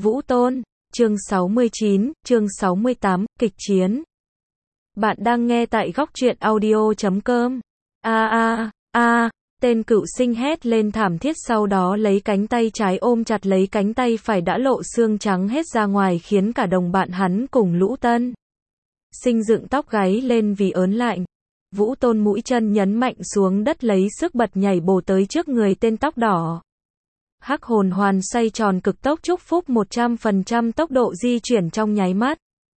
Vũ Tôn, chương 69, chương 68, kịch chiến. Bạn đang nghe tại góc truyện audio.com. Tên cựu sinh hét lên thảm thiết, sau đó lấy cánh tay trái ôm chặt lấy cánh tay phải đã lộ xương trắng hết ra ngoài, khiến cả đồng bạn hắn cùng Lũ Tân Sinh dựng tóc gáy lên vì ớn lạnh. Vũ Tôn mũi chân nhấn mạnh xuống đất, lấy sức bật nhảy bổ tới trước người tên tóc đỏ. Hắc hồn hoàn xoay tròn cực tốc, chúc phúc 100% tốc độ di chuyển trong nháy mắt.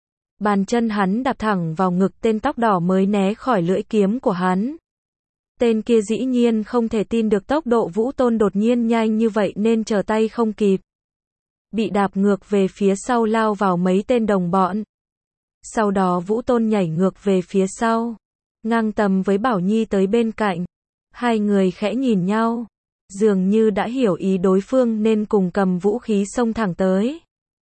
Bàn chân hắn đạp thẳng vào ngực tên tóc đỏ mới né khỏi lưỡi kiếm của hắn. Tên kia dĩ nhiên không thể tin được tốc độ Vũ Tôn đột nhiên nhanh như vậy nên trở tay không kịp. Bị đạp ngược về phía sau, lao vào mấy tên đồng bọn. Sau đó Vũ Tôn nhảy ngược về phía sau, ngang tầm với Bảo Nhi tới bên cạnh. Hai người khẽ nhìn nhau, dường như đã hiểu ý đối phương nên cùng cầm vũ khí xông thẳng tới.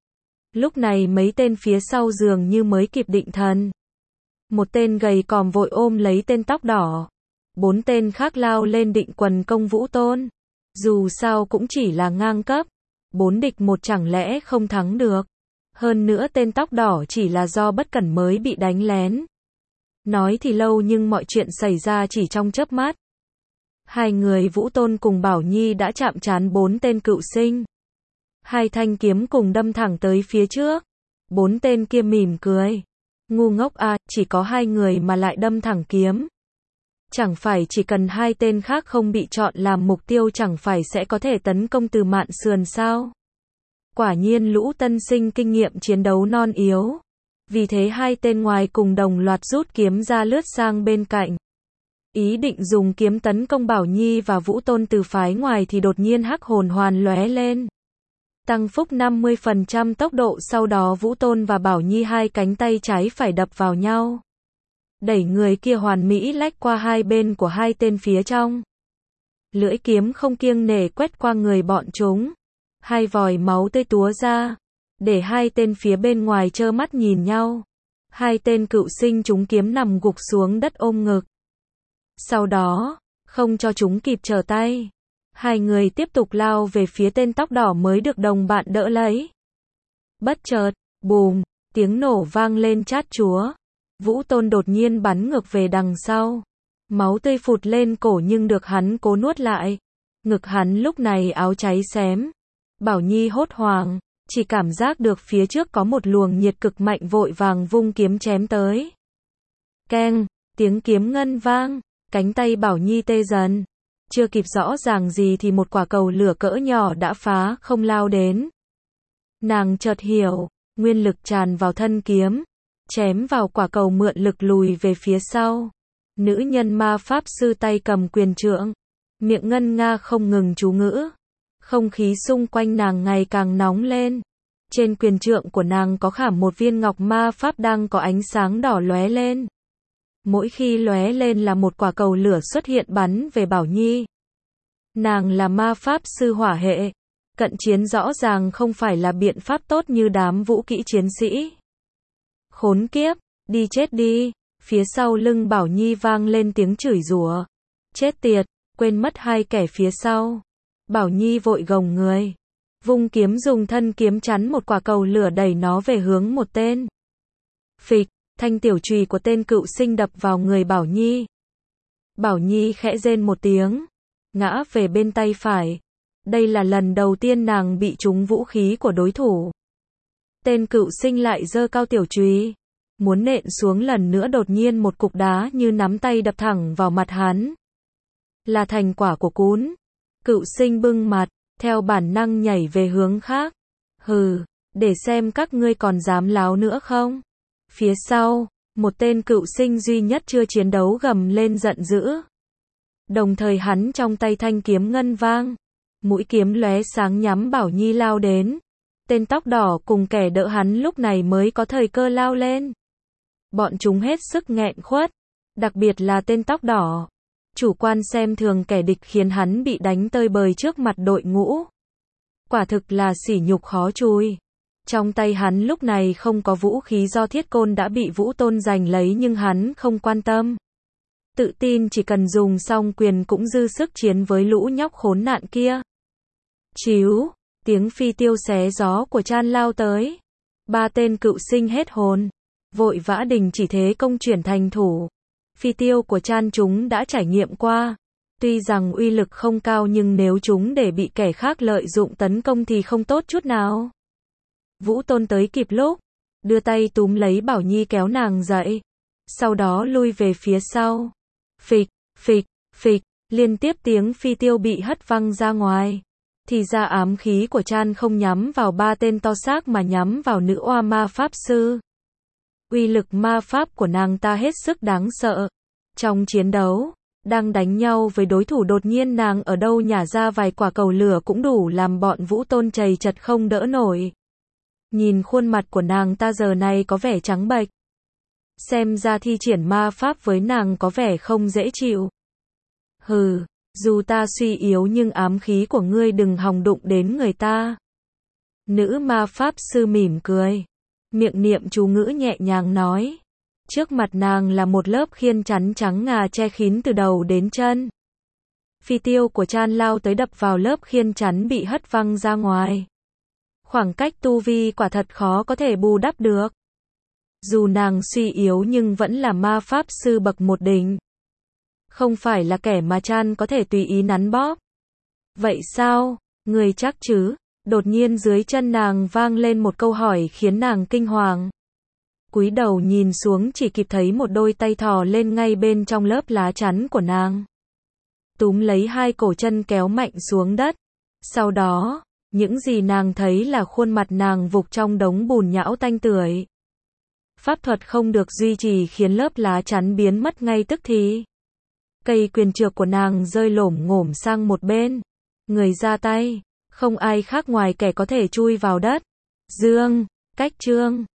Lúc này mấy tên phía sau dường như mới kịp định thần. Một tên gầy còm vội ôm lấy tên tóc đỏ. 4 tên khác lao lên định quần công Vũ Tôn. Dù sao cũng chỉ là ngang cấp. 4 địch 1 chẳng lẽ không thắng được. Hơn nữa tên tóc đỏ chỉ là do bất cẩn mới bị đánh lén. Nói thì lâu nhưng mọi chuyện xảy ra chỉ trong chớp mắt. Hai người Vũ Tôn cùng Bảo Nhi đã chạm trán 4 tên cựu sinh. Hai thanh kiếm cùng đâm thẳng tới phía trước. 4 tên kia mỉm cười. Ngu ngốc à, chỉ có 2 người mà lại đâm thẳng kiếm. Chẳng phải chỉ cần 2 tên khác không bị chọn làm mục tiêu chẳng phải sẽ có thể tấn công từ mạn sườn sao? Quả nhiên Lũ Tân Sinh kinh nghiệm chiến đấu non yếu. Vì thế 2 tên ngoài cùng đồng loạt rút kiếm ra lướt sang bên cạnh. Ý định dùng kiếm tấn công Bảo Nhi và Vũ Tôn từ phái ngoài thì đột nhiên hắc hồn hoàn lóe lên. Tăng phúc 50% tốc độ, sau đó Vũ Tôn và Bảo Nhi hai cánh tay trái phải đập vào nhau. Đẩy người kia hoàn mỹ lách qua hai bên của hai tên phía trong. Lưỡi kiếm không kiêng nể quét qua người bọn chúng. Hai vòi máu tươi túa ra, để hai tên phía bên ngoài trơ mắt nhìn nhau. Hai tên cựu sinh trúng kiếm nằm gục xuống đất ôm ngực. Sau đó, không cho chúng kịp trở tay, hai người tiếp tục lao về phía tên tóc đỏ mới được đồng bạn đỡ lấy. Bất chợt, bùm, tiếng nổ vang lên chát chúa. Vũ Tôn đột nhiên bắn ngược về đằng sau. Máu tươi phụt lên cổ nhưng được hắn cố nuốt lại. Ngực hắn lúc này áo cháy xém. Bảo Nhi hốt hoảng, chỉ cảm giác được phía trước có một luồng nhiệt cực mạnh, vội vàng vung kiếm chém tới. Keng, tiếng kiếm ngân vang, cánh tay Bảo Nhi tê dần. Chưa kịp rõ ràng gì thì một quả cầu lửa cỡ nhỏ đã phá không lao đến. Nàng chợt hiểu, nguyên lực tràn vào thân kiếm, chém vào quả cầu mượn lực lùi về phía sau. Nữ nhân ma pháp sư tay cầm quyền trượng, miệng ngân nga không ngừng chú ngữ. Không khí xung quanh nàng ngày càng nóng lên. Trên quyền trượng của nàng có khảm một viên ngọc ma pháp đang có ánh sáng đỏ lóe lên. Mỗi khi lóe lên là một quả cầu lửa xuất hiện bắn về Bảo Nhi. Nàng là ma pháp sư hỏa hệ. Cận chiến rõ ràng không phải là biện pháp tốt như đám vũ kỹ chiến sĩ. Khốn kiếp, đi chết đi. Phía sau lưng Bảo Nhi vang lên tiếng chửi rủa. Chết tiệt, quên mất hai kẻ phía sau. Bảo Nhi vội gồng người, vung kiếm dùng thân kiếm chắn một quả cầu lửa, đẩy nó về hướng một tên. Phịch, thanh tiểu chùy của tên cựu sinh đập vào người Bảo Nhi. Bảo Nhi khẽ rên một tiếng, ngã về bên tay phải. Đây là lần đầu tiên nàng bị trúng vũ khí của đối thủ. Tên cựu sinh lại giơ cao tiểu chùy, muốn nện xuống lần nữa, đột nhiên một cục đá như nắm tay đập thẳng vào mặt hắn. Là thành quả của cún. Cựu sinh bưng mặt, theo bản năng nhảy về hướng khác. Hừ, để xem các ngươi còn dám láo nữa không? Phía sau, một tên cựu sinh duy nhất chưa chiến đấu gầm lên giận dữ. Đồng thời hắn trong tay thanh kiếm ngân vang, mũi kiếm lóe sáng nhắm Bảo Nhi lao đến. Tên tóc đỏ cùng kẻ đỡ hắn lúc này mới có thời cơ lao lên. Bọn chúng hết sức nghẹn khuất, đặc biệt là tên tóc đỏ. Chủ quan xem thường kẻ địch khiến hắn bị đánh tơi bời trước mặt đội ngũ. Quả thực là sỉ nhục khó chùi. Trong tay hắn lúc này không có vũ khí do thiết côn đã bị Vũ Tôn giành lấy, nhưng hắn không quan tâm. Tự tin chỉ cần dùng xong quyền cũng dư sức chiến với lũ nhóc khốn nạn kia. Chíu, Tiếng phi tiêu xé gió của Chan lao tới. Ba tên cựu sinh hết hồn, vội vã đình chỉ thế công chuyển thành thủ. Phi tiêu của Chan chúng đã trải nghiệm qua. Tuy rằng uy lực không cao nhưng nếu chúng để bị kẻ khác lợi dụng tấn công thì không tốt chút nào. Vũ Tôn tới kịp lúc, đưa tay túm lấy Bảo Nhi kéo nàng dậy. Sau đó lui về phía sau. Phịch, phịch, phịch, liên tiếp tiếng phi tiêu bị hất văng ra ngoài. Thì ra ám khí của Chan không nhắm vào ba tên to xác mà nhắm vào nữ oa ma pháp sư. Uy lực ma pháp của nàng ta hết sức đáng sợ. Trong chiến đấu, đang đánh nhau với đối thủ đột nhiên nàng ở đâu nhả ra vài quả cầu lửa cũng đủ làm bọn Vũ Tôn chầy chật không đỡ nổi. Nhìn khuôn mặt của nàng ta giờ này có vẻ trắng bệch. Xem ra thi triển ma pháp với nàng có vẻ không dễ chịu. Hừ, dù ta suy yếu nhưng ám khí của ngươi đừng hòng đụng đến người ta. Nữ ma pháp sư mỉm cười, miệng niệm chú ngữ nhẹ nhàng nói. Trước mặt nàng là một lớp khiên chắn trắng ngà che kín từ đầu đến chân. Phi tiêu của Chan lao tới đập vào lớp khiên chắn bị hất văng ra ngoài. Khoảng cách tu vi quả thật khó có thể bù đắp được. Dù nàng suy yếu nhưng vẫn là ma pháp sư bậc một đỉnh. Không phải là kẻ mà Chan có thể tùy ý nắn bóp. Vậy sao, người chắc chứ? Đột nhiên dưới chân nàng vang lên một câu hỏi khiến nàng kinh hoàng. Cúi đầu nhìn xuống chỉ kịp thấy một đôi tay thò lên ngay bên trong lớp lá chắn của nàng. Túm lấy hai cổ chân kéo mạnh xuống đất. Sau đó, những gì nàng thấy là khuôn mặt nàng vục trong đống bùn nhão tanh tưởi. Pháp thuật không được duy trì khiến lớp lá chắn biến mất ngay tức thì. Cây quyền trượng của nàng rơi lổm ngổm sang một bên. Người ra tay, không ai khác ngoài kẻ có thể chui vào đất. Dương, Cách Trương.